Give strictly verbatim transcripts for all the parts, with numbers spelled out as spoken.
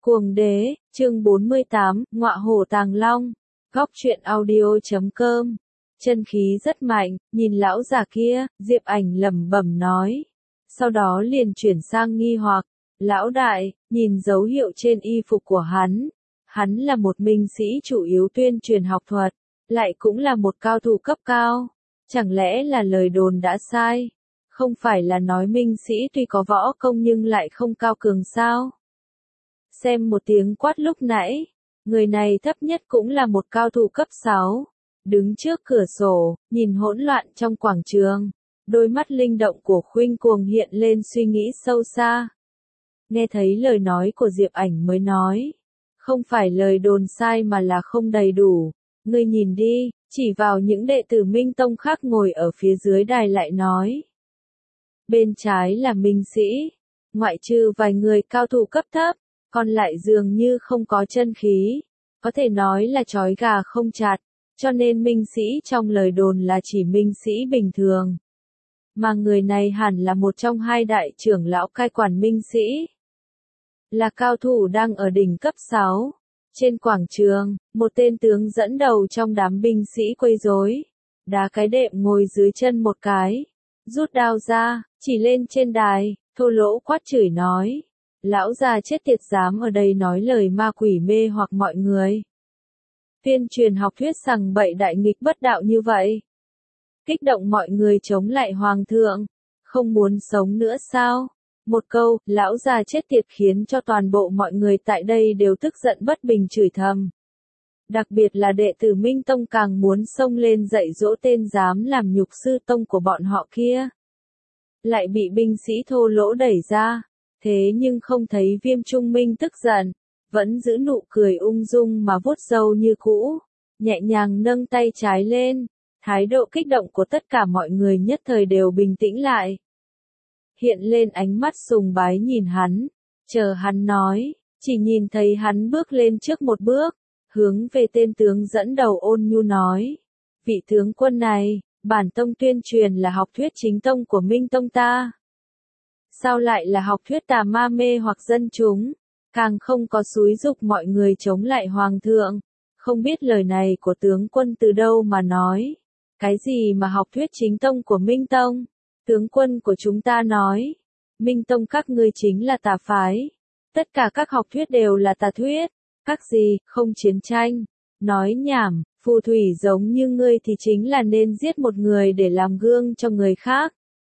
Cuồng đế, chương bốn mươi tám, ngọa hổ tàng long. Góc truyện audio chấm com. Chân khí rất mạnh, nhìn lão già kia, Diệp Ảnh lẩm bẩm nói. Sau đó liền chuyển sang nghi hoặc, lão đại, nhìn dấu hiệu trên y phục của hắn. Hắn là một minh sĩ chủ yếu tuyên truyền học thuật, lại cũng là một cao thủ cấp cao. Chẳng lẽ là lời đồn đã sai? Không phải là nói minh sĩ tuy có võ công nhưng lại không cao cường sao? Xem một tiếng quát lúc nãy, người này thấp nhất cũng là một cao thủ cấp sáu. Đứng trước cửa sổ, nhìn hỗn loạn trong quảng trường, đôi mắt linh động của Khuynh Cuồng hiện lên suy nghĩ sâu xa. Nghe thấy lời nói của Diệp Ảnh mới nói, không phải lời đồn sai mà là không đầy đủ. Ngươi nhìn đi, chỉ vào những đệ tử Minh Tông khác ngồi ở phía dưới đài lại nói. Bên trái là minh sĩ, ngoại trừ vài người cao thủ cấp thấp, còn lại dường như không có chân khí, có thể nói là trói gà không chặt, cho nên minh sĩ trong lời đồn là chỉ minh sĩ bình thường. Mà người này hẳn là một trong hai đại trưởng lão cai quản minh sĩ. Là cao thủ đang ở đỉnh cấp sáu. Trên quảng trường, một tên tướng dẫn đầu trong đám binh sĩ quấy rối, đá cái đệm ngồi dưới chân một cái, rút đao ra, chỉ lên trên đài, thô lỗ quát chửi nói. Lão già chết tiệt dám ở đây nói lời ma quỷ mê hoặc mọi người. Tuyên truyền học thuyết sằng bậy đại nghịch bất đạo như vậy. Kích động mọi người chống lại hoàng thượng. Không muốn sống nữa sao? Một câu, lão già chết tiệt khiến cho toàn bộ mọi người tại đây đều tức giận bất bình chửi thầm. Đặc biệt là đệ tử Minh Tông càng muốn xông lên dạy dỗ tên dám làm nhục sư tông của bọn họ kia. Lại bị binh sĩ thô lỗ đẩy ra. Thế nhưng không thấy Viêm Trung Minh tức giận, vẫn giữ nụ cười ung dung mà vuốt râu như cũ, nhẹ nhàng nâng tay trái lên, thái độ kích động của tất cả mọi người nhất thời đều bình tĩnh lại. Hiện lên ánh mắt sùng bái nhìn hắn, chờ hắn nói, chỉ nhìn thấy hắn bước lên trước một bước, hướng về tên tướng dẫn đầu ôn nhu nói. Vị tướng quân này, bản tông tuyên truyền là học thuyết chính tông của Minh Tông ta. Sao lại là học thuyết tà ma mê hoặc dân chúng, càng không có xúi dục mọi người chống lại hoàng thượng, không biết lời này của tướng quân từ đâu mà nói, cái gì mà học thuyết chính tông của Minh Tông, tướng quân của chúng ta nói, Minh Tông các ngươi chính là tà phái, tất cả các học thuyết đều là tà thuyết, các gì, không chiến tranh, nói nhảm, phù thủy giống như ngươi thì chính là nên giết một người để làm gương cho người khác.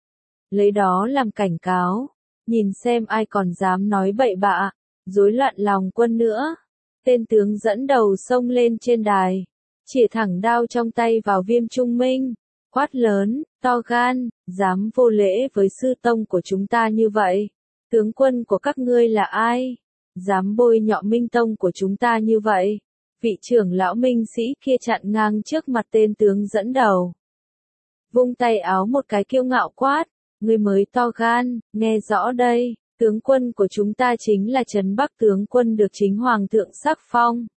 Lấy đó làm cảnh cáo, nhìn xem ai còn dám nói bậy bạ, rối loạn lòng quân nữa. Tên tướng dẫn đầu xông lên trên đài, chĩa thẳng đao trong tay vào Viêm Trung Minh, quát lớn, to gan, dám vô lễ với sư tông của chúng ta như vậy. Tướng quân của các ngươi là ai? Dám bôi nhọ Minh Tông của chúng ta như vậy? Vị trưởng lão minh sĩ kia chặn ngang trước mặt tên tướng dẫn đầu. Vung tay áo một cái kiêu ngạo quát. Ngươi mới to gan, nghe rõ đây, tướng quân của chúng ta chính là Trấn Bắc tướng quân được chính hoàng thượng sắc phong.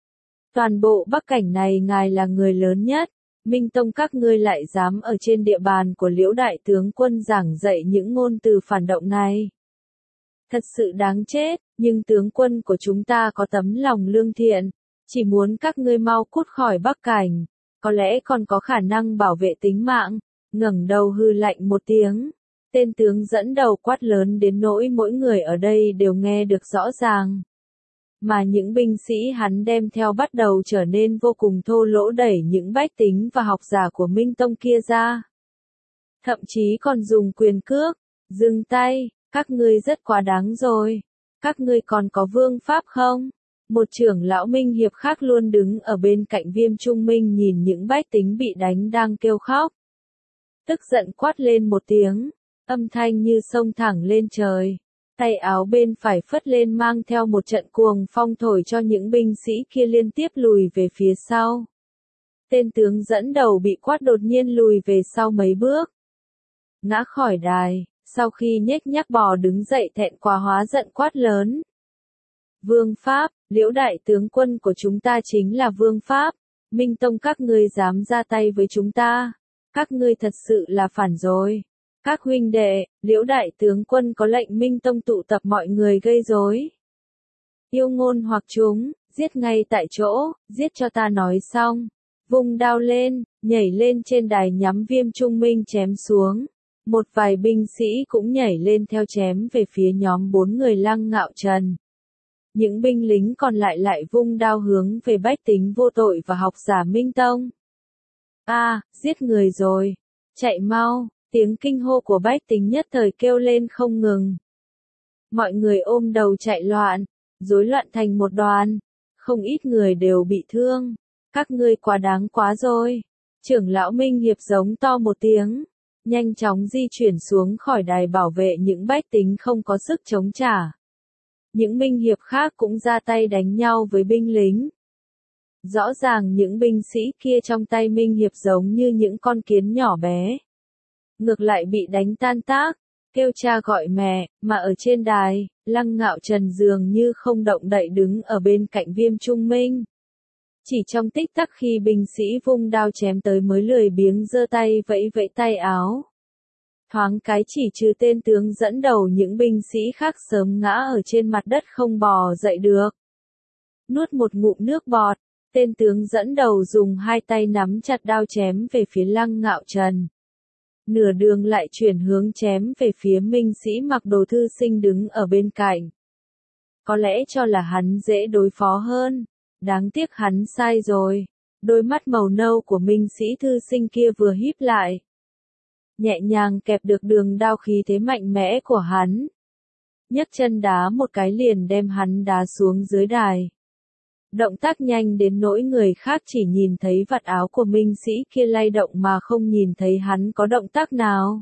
Toàn bộ Bắc cảnh này ngài là người lớn nhất, Minh Tông các ngươi lại dám ở trên địa bàn của Liễu đại tướng quân giảng dạy những ngôn từ phản động này. Thật sự đáng chết, nhưng tướng quân của chúng ta có tấm lòng lương thiện, chỉ muốn các ngươi mau cút khỏi Bắc cảnh, có lẽ còn có khả năng bảo vệ tính mạng. Ngẩng đầu hư lạnh một tiếng, tên tướng dẫn đầu quát lớn đến nỗi mỗi người ở đây đều nghe được rõ ràng. Mà những binh sĩ hắn đem theo bắt đầu trở nên vô cùng thô lỗ đẩy những bách tính và học giả của Minh Tông kia ra. Thậm chí còn dùng quyền cước, dừng tay, các ngươi rất quá đáng rồi, các ngươi còn có vương pháp không? Một trưởng lão minh hiệp khác luôn đứng ở bên cạnh Viêm Trung Minh nhìn những bách tính bị đánh đang kêu khóc. Tức giận quát lên một tiếng, âm thanh như sông thẳng lên trời, tay áo bên phải phất lên mang theo một trận cuồng phong thổi cho những binh sĩ kia liên tiếp lùi về phía sau. Tên tướng dẫn đầu bị quát đột nhiên lùi về sau mấy bước, ngã khỏi đài, sau khi nhếch nhác bò đứng dậy thẹn quá hóa giận quát lớn. Vương Pháp, Liễu đại tướng quân của chúng ta chính là Vương Pháp, Minh Tông các ngươi dám ra tay với chúng ta. Các ngươi thật sự là phản rồi. Các huynh đệ, Liễu đại tướng quân có lệnh Minh Tông tụ tập mọi người gây rối. Yêu ngôn hoặc chúng, giết ngay tại chỗ, giết cho ta nói xong. Vung đao lên, nhảy lên trên đài nhắm Viêm Trung Minh chém xuống. Một vài binh sĩ cũng nhảy lên theo chém về phía nhóm bốn người Lăng Ngạo Trần. Những binh lính còn lại lại vung đao hướng về bách tính vô tội và học giả Minh Tông. A, à, giết người rồi, chạy mau, tiếng kinh hô của bách tính nhất thời kêu lên không ngừng. Mọi người ôm đầu chạy loạn, rối loạn thành một đoàn, không ít người đều bị thương. Các ngươi quá đáng quá rồi. Trưởng lão Minh Hiệp giống to một tiếng, nhanh chóng di chuyển xuống khỏi đài bảo vệ những bách tính không có sức chống trả. Những Minh Hiệp khác cũng ra tay đánh nhau với binh lính. Rõ ràng những binh sĩ kia trong tay Minh Hiệp giống như những con kiến nhỏ bé. Ngược lại bị đánh tan tác, kêu cha gọi mẹ, mà ở trên đài, Lăng Ngạo Trần dường như không động đậy đứng ở bên cạnh Viêm Trung Minh. Chỉ trong tích tắc khi binh sĩ vung đao chém tới mới lười biếng giơ tay vẫy vẫy tay áo. Thoáng cái chỉ trừ tên tướng dẫn đầu những binh sĩ khác sớm ngã ở trên mặt đất không bò dậy được. Nuốt một ngụm nước bọt, tên tướng dẫn đầu dùng hai tay nắm chặt đao chém về phía Lăng Ngạo Trần. Nửa đường lại chuyển hướng chém về phía binh sĩ mặc đồ thư sinh đứng ở bên cạnh. Có lẽ cho là hắn dễ đối phó hơn. Đáng tiếc hắn sai rồi. Đôi mắt màu nâu của minh sĩ thư sinh kia vừa híp lại. Nhẹ nhàng kẹp được đường đao khí thế mạnh mẽ của hắn. Nhấc chân đá một cái liền đem hắn đá xuống dưới đài. Động tác nhanh đến nỗi người khác chỉ nhìn thấy vạt áo của minh sĩ kia lay động mà không nhìn thấy hắn có động tác nào.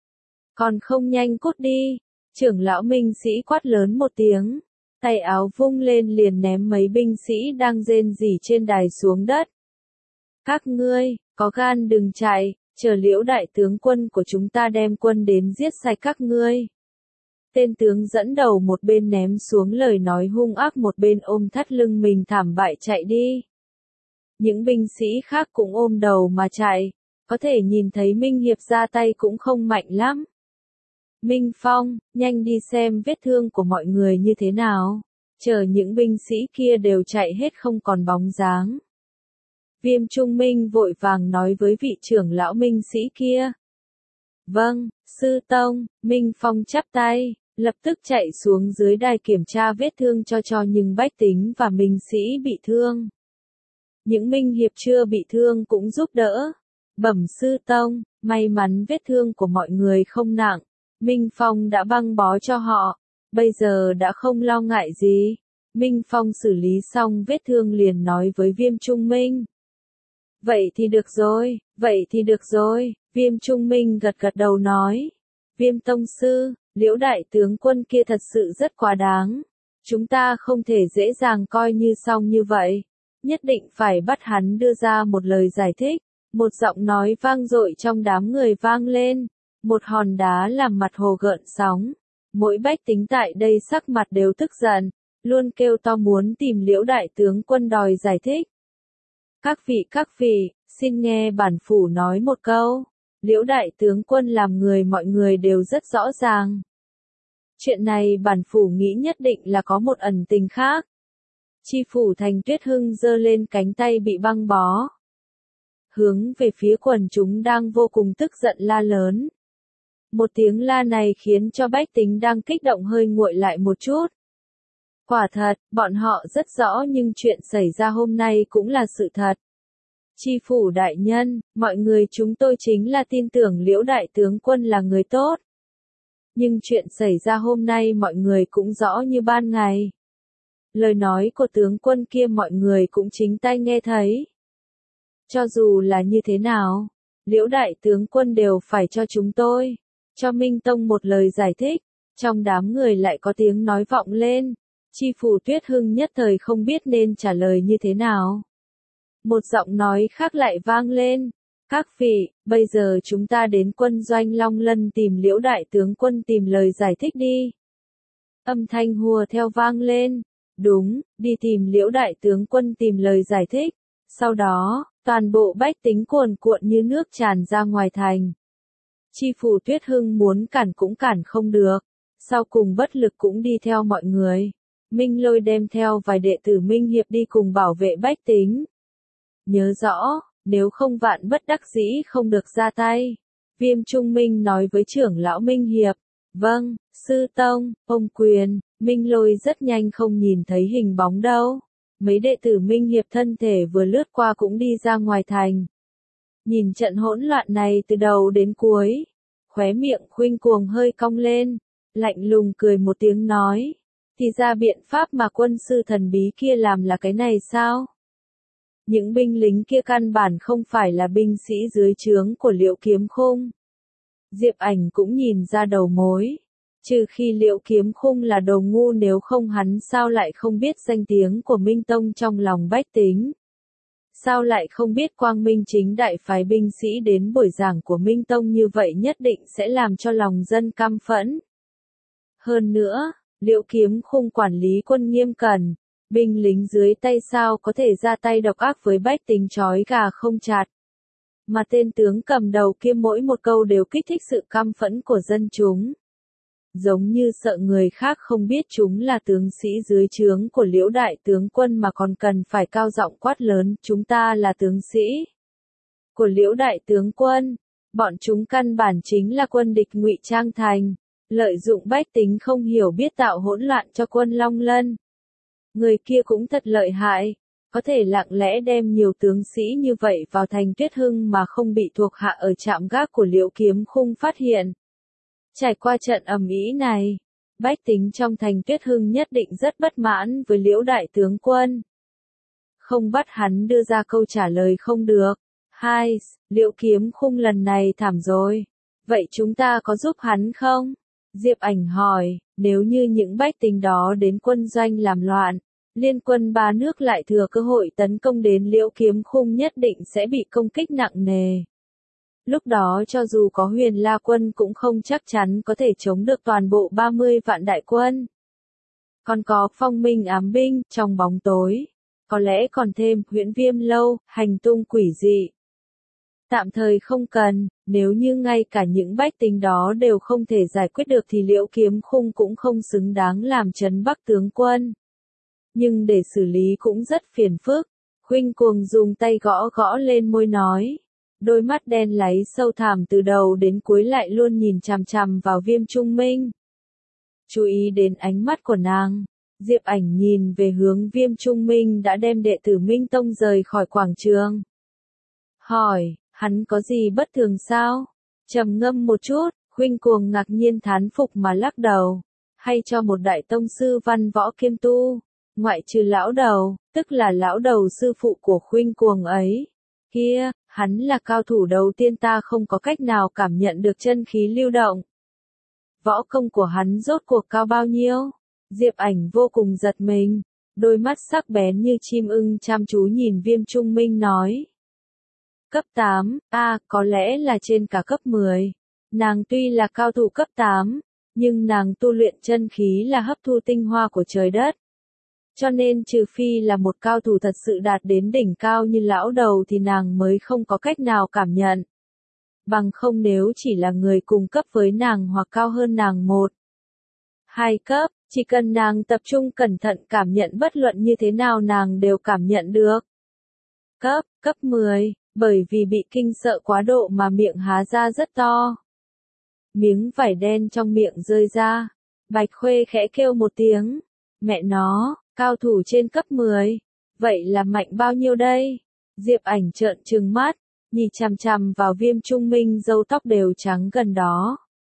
Còn không nhanh cút đi. Trưởng lão minh sĩ quát lớn một tiếng. Tay áo vung lên liền ném mấy binh sĩ đang rên rỉ trên đài xuống đất. Các ngươi, có gan đừng chạy, chờ Liễu đại tướng quân của chúng ta đem quân đến giết sạch các ngươi. Tên tướng dẫn đầu một bên ném xuống lời nói hung ác một bên ôm thắt lưng mình thảm bại chạy đi. Những binh sĩ khác cũng ôm đầu mà chạy, có thể nhìn thấy Minh Hiệp ra tay cũng không mạnh lắm. Minh Phong, nhanh đi xem vết thương của mọi người như thế nào. Chờ những binh sĩ kia đều chạy hết không còn bóng dáng. Viêm Trung Minh vội vàng nói với vị trưởng lão minh sĩ kia. Vâng, sư tông, Minh Phong chắp tay, lập tức chạy xuống dưới đài kiểm tra vết thương cho cho những bách tính và minh sĩ bị thương. Những minh hiệp chưa bị thương cũng giúp đỡ. Bẩm sư tông, may mắn vết thương của mọi người không nặng. Minh Phong đã băng bó cho họ, bây giờ đã không lo ngại gì. Minh Phong xử lý xong vết thương liền nói với Viêm Trung Minh. Vậy thì được rồi, vậy thì được rồi, Viêm Trung Minh gật gật đầu nói. Viêm tông sư, Liễu đại tướng quân kia thật sự rất quá đáng. Chúng ta không thể dễ dàng coi như xong như vậy. Nhất định phải bắt hắn đưa ra một lời giải thích. Một giọng nói vang dội trong đám người vang lên. Một hòn đá làm mặt hồ gợn sóng. Mỗi bách tính tại đây sắc mặt đều tức giận, luôn kêu to muốn tìm Liễu đại tướng quân đòi giải thích. Các vị các vị, xin nghe bản phủ nói một câu. Liễu đại tướng quân làm người mọi người đều rất rõ ràng. Chuyện này bản phủ nghĩ nhất định là có một ẩn tình khác. Chi phủ Thành Tuyết Hưng giơ lên cánh tay bị băng bó. Hướng về phía quần chúng đang vô cùng tức giận la lớn. Một tiếng la này khiến cho bách tính đang kích động hơi nguội lại một chút. Quả thật, bọn họ rất rõ nhưng chuyện xảy ra hôm nay cũng là sự thật. Chi phủ đại nhân, mọi người chúng tôi chính là tin tưởng Liễu đại tướng quân là người tốt. Nhưng chuyện xảy ra hôm nay mọi người cũng rõ như ban ngày. Lời nói của tướng quân kia mọi người cũng chính tai nghe thấy. Cho dù là như thế nào, Liễu đại tướng quân đều phải cho chúng tôi, cho Minh Tông một lời giải thích. Trong đám người lại có tiếng nói vọng lên. Chi phủ Tuyết Hưng nhất thời không biết nên trả lời như thế nào. Một giọng nói khác lại vang lên. Các vị, bây giờ chúng ta đến quân doanh Long Lân tìm Liễu đại tướng quân tìm lời giải thích đi. Âm thanh hùa theo vang lên. Đúng, đi tìm Liễu đại tướng quân tìm lời giải thích. Sau đó, toàn bộ bách tính cuồn cuộn như nước tràn ra ngoài thành. Chi phủ Tuyết Hưng muốn cản cũng cản không được. Sau cùng bất lực cũng đi theo mọi người. Minh Lôi đem theo vài đệ tử Minh Hiệp đi cùng bảo vệ bách tính. Nhớ rõ, nếu không vạn bất đắc dĩ không được ra tay. Viêm Trung Minh nói với trưởng lão Minh Hiệp. Vâng, sư tông, ông quyền. Minh Lôi rất nhanh không nhìn thấy hình bóng đâu. Mấy đệ tử Minh Hiệp thân thể vừa lướt qua cũng đi ra ngoài thành. Nhìn trận hỗn loạn này từ đầu đến cuối. Khóe miệng Khuynh Cuồng hơi cong lên. Lạnh lùng cười một tiếng nói. Thì ra biện pháp mà quân sư thần bí kia làm là cái này sao? Những binh lính kia căn bản không phải là binh sĩ dưới trướng của Liễu Kiếm Khung. Diệp Ảnh cũng nhìn ra đầu mối. Trừ khi Liễu Kiếm Khung là đồ ngu, nếu không hắn sao lại không biết danh tiếng của Minh Tông trong lòng bách tính. Sao lại không biết Quang Minh chính đại phái binh sĩ đến buổi giảng của Minh Tông như vậy nhất định sẽ làm cho lòng dân căm phẫn. Hơn nữa, Liễu Kiếm Khung quản lý quân nghiêm cẩn, binh lính dưới tay sao có thể ra tay độc ác với bách tính trói gà không chặt. Mà tên tướng cầm đầu kia mỗi một câu đều kích thích sự căm phẫn của dân chúng. Giống như sợ người khác không biết chúng là tướng sĩ dưới trướng của Liễu đại tướng quân mà còn cần phải cao giọng quát lớn, chúng ta là tướng sĩ của Liễu đại tướng quân. Bọn chúng căn bản chính là quân địch ngụy trang thành, lợi dụng bách tính không hiểu biết tạo hỗn loạn cho quân Long Lân. Người kia cũng thật lợi hại, có thể lặng lẽ đem nhiều tướng sĩ như vậy vào thành Tuyết Hưng mà không bị thuộc hạ ở trạm gác của Liễu Kiếm Khung phát hiện. Trải qua trận ầm ĩ này, bách tính trong thành Tuyết Hưng nhất định rất bất mãn với Liễu đại tướng quân. Không bắt hắn đưa ra câu trả lời không được. Hai, Liễu Kiếm Khung lần này thảm rồi. Vậy chúng ta có giúp hắn không? Diệp Ảnh hỏi, nếu như những bách tính đó đến quân doanh làm loạn, liên quân ba nước lại thừa cơ hội tấn công đến Liễu Kiếm Khung nhất định sẽ bị công kích nặng nề. Lúc đó cho dù có Huyền La quân cũng không chắc chắn có thể chống được toàn bộ ba mươi vạn đại quân. Còn có Phong Minh ám binh trong bóng tối, có lẽ còn thêm Huyễn Viêm lâu, hành tung quỷ dị. Tạm thời không cần, nếu như ngay cả những bách tính đó đều không thể giải quyết được thì Liễu Kiếm Khung cũng không xứng đáng làm trấn Bắc tướng quân. Nhưng để xử lý cũng rất phiền phức. Khuynh Cuồng dùng tay gõ gõ lên môi nói. Đôi mắt đen láy sâu thẳm từ đầu đến cuối lại luôn nhìn chằm chằm vào Viêm Trung Minh. Chú ý đến ánh mắt của nàng, Diệp Ảnh nhìn về hướng Viêm Trung Minh đã đem đệ tử Minh Tông rời khỏi quảng trường. Hỏi, hắn có gì bất thường sao? Trầm ngâm một chút, Khuynh Cuồng ngạc nhiên thán phục mà lắc đầu. Hay cho một đại tông sư văn võ kiêm tu, ngoại trừ lão đầu, tức là lão đầu sư phụ của Khuynh Cuồng ấy. Kia, hắn là cao thủ đầu tiên ta không có cách nào cảm nhận được chân khí lưu động. Võ công của hắn rốt cuộc cao bao nhiêu? Diệp Ảnh vô cùng giật mình, đôi mắt sắc bén như chim ưng chăm chú nhìn Viêm Trung Minh nói. Cấp tám, a à, có lẽ là trên cả cấp mười. Nàng tuy là cao thủ cấp tám, nhưng nàng tu luyện chân khí là hấp thu tinh hoa của trời đất. Cho nên trừ phi là một cao thủ thật sự đạt đến đỉnh cao như lão đầu thì nàng mới không có cách nào cảm nhận. Bằng không nếu chỉ là người cùng cấp với nàng hoặc cao hơn nàng một, hai cấp, chỉ cần nàng tập trung cẩn thận cảm nhận bất luận như thế nào nàng đều cảm nhận được. Cấp, cấp mười, bởi vì bị kinh sợ quá độ mà miệng há ra rất to. Miếng vải đen trong miệng rơi ra, Bạch Khuê khẽ kêu một tiếng, mẹ nó. Cao thủ trên cấp mười, vậy là mạnh bao nhiêu đây? Diệp Ảnh trợn trừng mắt, nhìn chằm chằm vào Viêm Trung Minh râu tóc đều trắng gần đó.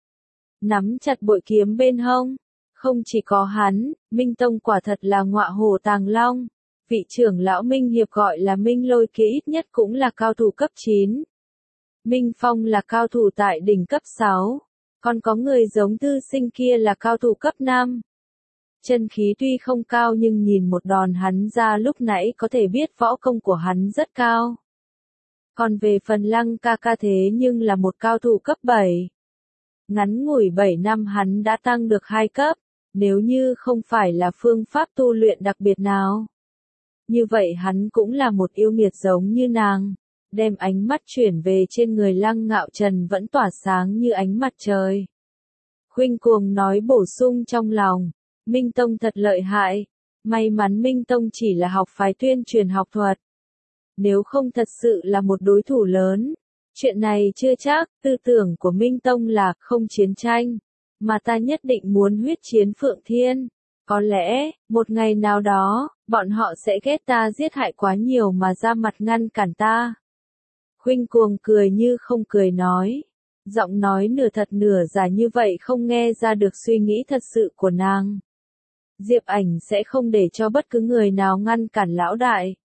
Nắm chặt bội kiếm bên hông, không chỉ có hắn, Minh Tông quả thật là ngọa hổ tàng long. Vị trưởng lão Minh Hiệp gọi là Minh Lôi kia ít nhất cũng là cao thủ cấp chín. Minh Phong là cao thủ tại đỉnh cấp sáu, còn có người giống Thư Sinh kia là cao thủ cấp năm. Chân khí tuy không cao nhưng nhìn một đòn hắn ra lúc nãy có thể biết võ công của hắn rất cao. Còn về phần Lăng ca ca thế nhưng là một cao thủ cấp bảy. Ngắn ngủi bảy năm hắn đã tăng được hai cấp, nếu như không phải là phương pháp tu luyện đặc biệt nào. Như vậy hắn cũng là một yêu nghiệt giống như nàng, đem ánh mắt chuyển về trên người Lăng Ngạo Trần vẫn tỏa sáng như ánh mặt trời. Khuynh Cuồng nói bổ sung trong lòng. Minh Tông thật lợi hại. May mắn Minh Tông chỉ là học phái tuyên truyền học thuật. Nếu không thật sự là một đối thủ lớn. Chuyện này chưa chắc, tư tưởng của Minh Tông là không chiến tranh. Mà ta nhất định muốn huyết chiến Phượng Thiên. Có lẽ, một ngày nào đó, bọn họ sẽ ghét ta giết hại quá nhiều mà ra mặt ngăn cản ta. Khuynh Cuồng cười như không cười nói. Giọng nói nửa thật nửa giả như vậy không nghe ra được suy nghĩ thật sự của nàng. Diệp Ảnh sẽ không để cho bất cứ người nào ngăn cản lão đại.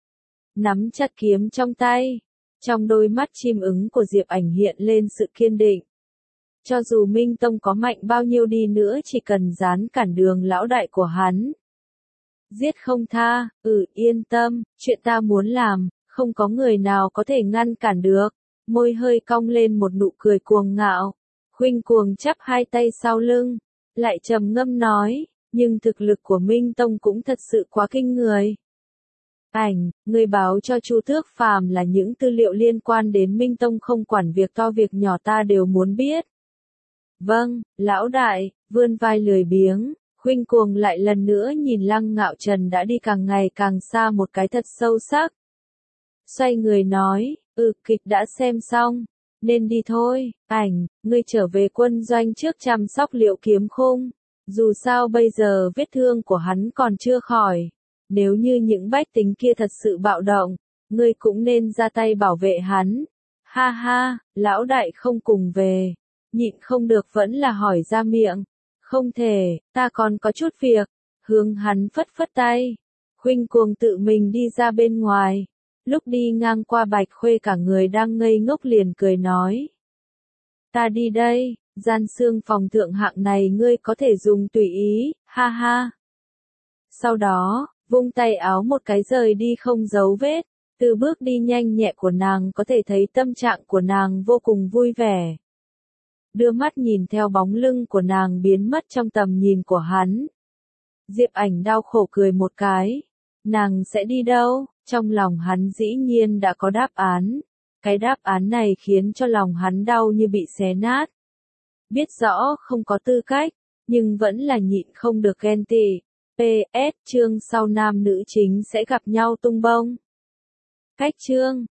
Nắm chặt kiếm trong tay. Trong đôi mắt chim ứng của Diệp Ảnh hiện lên sự kiên định. Cho dù Minh Tông có mạnh bao nhiêu đi nữa chỉ cần dán cản đường lão đại của hắn. Giết không tha, ừ yên tâm, chuyện ta muốn làm, không có người nào có thể ngăn cản được. Môi hơi cong lên một nụ cười cuồng ngạo. Khuynh Cuồng chắp hai tay sau lưng. Lại trầm ngâm nói, nhưng thực lực của Minh Tông cũng thật sự quá kinh người. Ảnh, người báo cho Chu Tước Phàm là những tư liệu liên quan đến Minh Tông không quản việc to việc nhỏ ta đều muốn biết. Vâng, lão đại, vươn vai lười biếng, Khuynh Cuồng lại lần nữa nhìn Lăng Ngạo Trần đã đi càng ngày càng xa một cái thật sâu sắc. Xoay người nói, ừ kịch đã xem xong, nên đi thôi. Ảnh, ngươi trở về quân doanh trước chăm sóc Liệu Kiếm Khung. Dù sao bây giờ vết thương của hắn còn chưa khỏi. Nếu như những bách tính kia thật sự bạo động, ngươi cũng nên ra tay bảo vệ hắn. Ha ha, lão đại không cùng về. Nhịn không được vẫn là hỏi ra miệng. Không thể, ta còn có chút việc. Hướng hắn phất phất tay. Khuynh Cuồng tự mình đi ra bên ngoài. Lúc đi ngang qua Bạch Khuê cả người đang ngây ngốc liền cười nói. Ta đi đây, gian xương phòng thượng hạng này ngươi có thể dùng tùy ý, ha ha. Sau đó, vung tay áo một cái rời đi không giấu vết. Từ bước đi nhanh nhẹ của nàng có thể thấy tâm trạng của nàng vô cùng vui vẻ. Đưa mắt nhìn theo bóng lưng của nàng biến mất trong tầm nhìn của hắn. Diệp Ảnh đau khổ cười một cái. Nàng sẽ đi đâu? Trong lòng hắn dĩ nhiên đã có đáp án. Cái đáp án này khiến cho lòng hắn đau như bị xé nát. Biết rõ không có tư cách, nhưng vẫn là nhịn không được ghen tị. pê ét chương sau nam nữ chính sẽ gặp nhau tung bông. Cách chương